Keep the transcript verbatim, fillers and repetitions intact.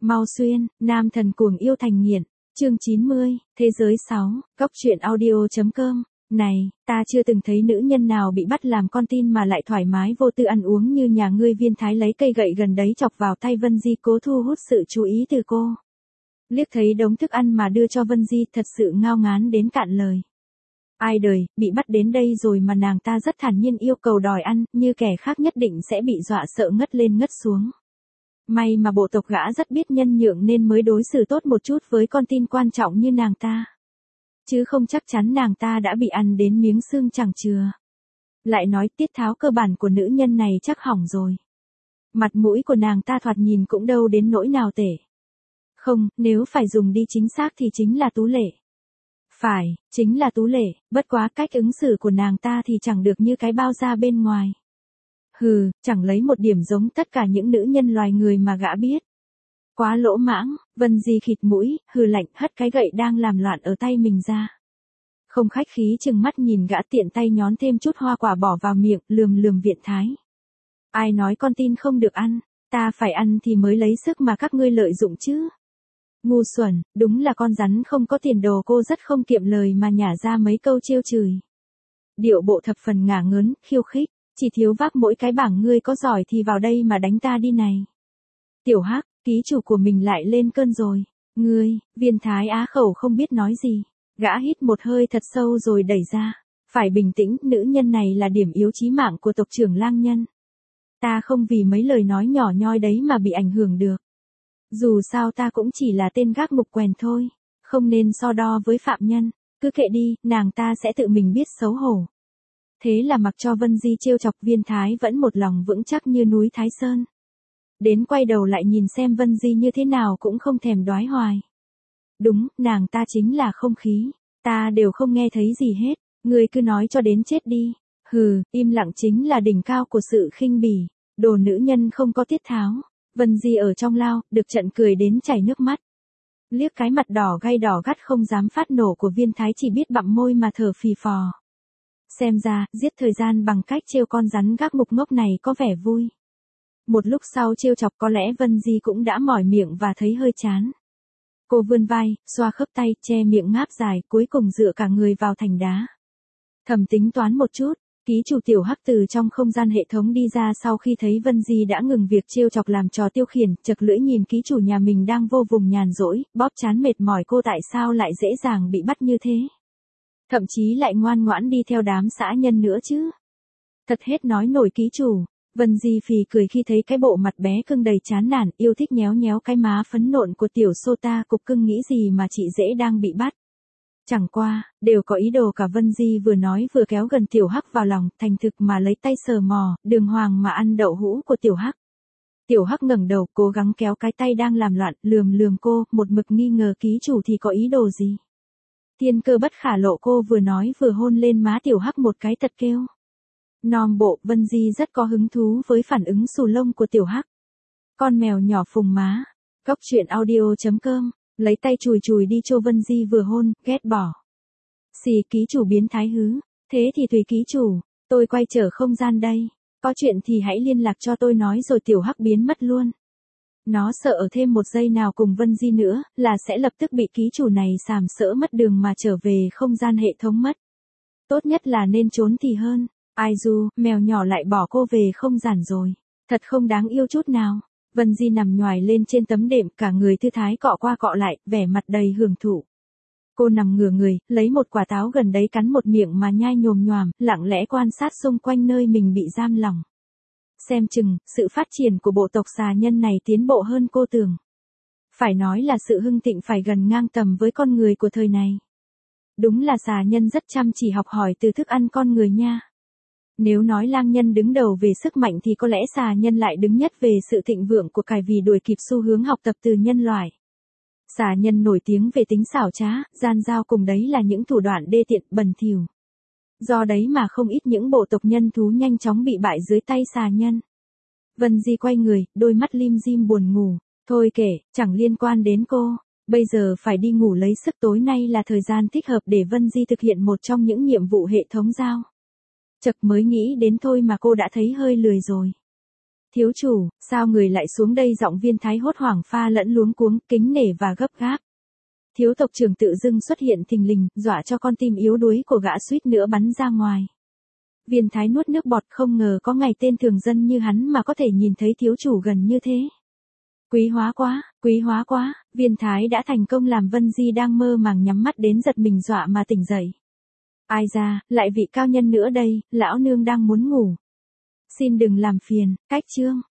Mau xuyên, nam thần cuồng yêu thành nghiện. Chương chín mươi, Thế giới sáu, Góc truyện audio.com. Này, ta chưa từng thấy nữ nhân nào bị bắt làm con tin mà lại thoải mái vô tư ăn uống như nhà ngươi. Viên Thái lấy cây gậy gần đấy chọc vào tay Vân Di, cố thu hút sự chú ý từ cô. Liếc thấy đống thức ăn mà đưa cho Vân Di, thật sự ngao ngán đến cạn lời. Ai đời, bị bắt đến đây rồi mà nàng ta rất thản nhiên yêu cầu đòi ăn, như kẻ khác nhất định sẽ bị dọa sợ ngất lên ngất xuống. May mà bộ tộc gã rất biết nhân nhượng nên mới đối xử tốt một chút với con tin quan trọng như nàng ta. Chứ không chắc chắn nàng ta đã bị ăn đến miếng xương chẳng chừa. Lại nói tiết tháo cơ bản của nữ nhân này chắc hỏng rồi. Mặt mũi của nàng ta thoạt nhìn cũng đâu đến nỗi nào tệ. Không, nếu phải dùng đi chính xác thì chính là tú lệ. Phải, chính là tú lệ, bất quá cách ứng xử của nàng ta thì chẳng được như cái bao da bên ngoài. Hừ, chẳng lấy một điểm giống tất cả những nữ nhân loài người mà gã biết. Quá lỗ mãng. Vân Di khịt mũi, hừ lạnh, hất cái gậy đang làm loạn ở tay mình ra. Không khách khí chừng mắt nhìn gã, tiện tay nhón thêm chút hoa quả bỏ vào miệng, lườm lườm Viện Thái. Ai nói con tin không được ăn, ta phải ăn thì mới lấy sức mà các ngươi lợi dụng chứ. Ngu xuẩn, đúng là con rắn không có tiền đồ. Cô rất không kiệm lời mà nhả ra mấy câu trêu chửi. Điệu bộ thập phần ngả ngớn, khiêu khích, chỉ thiếu vác mỗi cái bảng ngươi có giỏi thì vào đây mà đánh ta đi này. Tiểu Hắc, ký chủ của mình lại lên cơn rồi. Ngươi, Viên Thái á khẩu không biết nói gì. Gã hít một hơi thật sâu rồi đẩy ra. Phải bình tĩnh, nữ nhân này là điểm yếu chí mạng của tộc trưởng Lang Nhân. Ta không vì mấy lời nói nhỏ nhoi đấy mà bị ảnh hưởng được. Dù sao ta cũng chỉ là tên gác ngục quèn thôi. Không nên so đo với phạm nhân. Cứ kệ đi, nàng ta sẽ tự mình biết xấu hổ. Thế là mặc cho Vân Di trêu chọc, Viên Thái vẫn một lòng vững chắc như núi Thái Sơn. Đến quay đầu lại nhìn xem Vân Di như thế nào cũng không thèm đoái hoài. Đúng, nàng ta chính là không khí. Ta đều không nghe thấy gì hết. Ngươi cứ nói cho đến chết đi. Hừ, im lặng chính là đỉnh cao của sự khinh bỉ. Đồ nữ nhân không có tiết tháo. Vân Di ở trong lao, được trận cười đến chảy nước mắt. Liếc cái mặt đỏ gay đỏ gắt không dám phát nổ của Viên Thái, chỉ biết bặm môi mà thở phì phò. Xem ra, giết thời gian bằng cách trêu con rắn gác ngục ngốc này có vẻ vui. Một lúc sau trêu chọc có lẽ Vân Di cũng đã mỏi miệng và thấy hơi chán. Cô vươn vai, xoa khớp tay, che miệng ngáp dài, cuối cùng dựa cả người vào thành đá. Thầm tính toán một chút, ký chủ Tiểu Hắc từ trong không gian hệ thống đi ra sau khi thấy Vân Di đã ngừng việc trêu chọc làm trò tiêu khiển, chật lưỡi nhìn ký chủ nhà mình đang vô vùng nhàn rỗi, bóp trán mệt mỏi cô tại sao lại dễ dàng bị bắt như thế. Thậm chí lại ngoan ngoãn đi theo đám xã nhân nữa chứ. Thật hết nói nổi ký chủ. Vân Di phì cười khi thấy cái bộ mặt bé cưng đầy chán nản, yêu thích nhéo nhéo cái má phấn nộn của tiểu Sota. Cục cưng nghĩ gì mà chị dễ đang bị bắt. Chẳng qua, đều có ý đồ cả. Vân Di vừa nói vừa kéo gần Tiểu Hắc vào lòng, thành thực mà lấy tay sờ mò, đường hoàng mà ăn đậu hũ của Tiểu Hắc. Tiểu Hắc ngẩng đầu, cố gắng kéo cái tay đang làm loạn, lườm lườm cô, một mực nghi ngờ ký chủ thì có ý đồ gì. Thiên cơ bất khả lộ, cô vừa nói vừa hôn lên má Tiểu Hắc một cái thật kêu. Nom bộ, Vân Di rất có hứng thú với phản ứng xù lông của Tiểu Hắc. Con mèo nhỏ phùng má. Góc truyện audio.com. Lấy tay chùi chùi đi cho Vân Di vừa hôn, ghét bỏ. Xì, ký chủ biến thái hứ. Thế thì tùy ký chủ, tôi quay trở không gian đây. Có chuyện thì hãy liên lạc cho tôi nói rồi. Tiểu Hắc biến mất luôn. Nó sợ ở thêm một giây nào cùng Vân Di nữa, là sẽ lập tức bị ký chủ này sàm sỡ mất đường mà trở về không gian hệ thống mất. Tốt nhất là nên trốn thì hơn. Ai du, mèo nhỏ lại bỏ cô về không gian rồi. Thật không đáng yêu chút nào. Vân Di nằm nhoài lên trên tấm đệm, cả người thư thái cọ qua cọ lại, vẻ mặt đầy hưởng thụ. Cô nằm ngửa người, lấy một quả táo gần đấy cắn một miệng mà nhai nhồm nhoàm, lặng lẽ quan sát xung quanh nơi mình bị giam lỏng. Xem chừng, sự phát triển của bộ tộc xà nhân này tiến bộ hơn cô tưởng. Phải nói là sự hưng thịnh phải gần ngang tầm với con người của thời này. Đúng là xà nhân rất chăm chỉ học hỏi từ thức ăn con người nha. Nếu nói lang nhân đứng đầu về sức mạnh thì có lẽ xà nhân lại đứng nhất về sự thịnh vượng của cải vì đuổi kịp xu hướng học tập từ nhân loại. Xà nhân nổi tiếng về tính xảo trá, gian dao, cùng đấy là những thủ đoạn đê tiện, bẩn thỉu. Do đấy mà không ít những bộ tộc nhân thú nhanh chóng bị bại dưới tay xà nhân. Vân Di quay người, đôi mắt lim dim buồn ngủ. Thôi kể, chẳng liên quan đến cô. Bây giờ phải đi ngủ lấy sức, tối nay là thời gian thích hợp để Vân Di thực hiện một trong những nhiệm vụ hệ thống giao. Chợt mới nghĩ đến thôi mà cô đã thấy hơi lười rồi. Thiếu chủ, sao người lại xuống đây? Giọng Viên Thái hốt hoảng pha lẫn luống cuống, kính nể và gấp gáp. Thiếu tộc trưởng tự dưng xuất hiện thình lình, dọa cho con tim yếu đuối của gã suýt nữa bắn ra ngoài. Viên Thái nuốt nước bọt, không ngờ có ngày tên thường dân như hắn mà có thể nhìn thấy thiếu chủ gần như thế. Quý hóa quá, quý hóa quá, Viên Thái đã thành công làm Vân Di đang mơ màng nhắm mắt đến giật mình dọa mà tỉnh dậy. Ai da, lại vị cao nhân nữa đây, lão nương đang muốn ngủ. Xin đừng làm phiền, cách chương.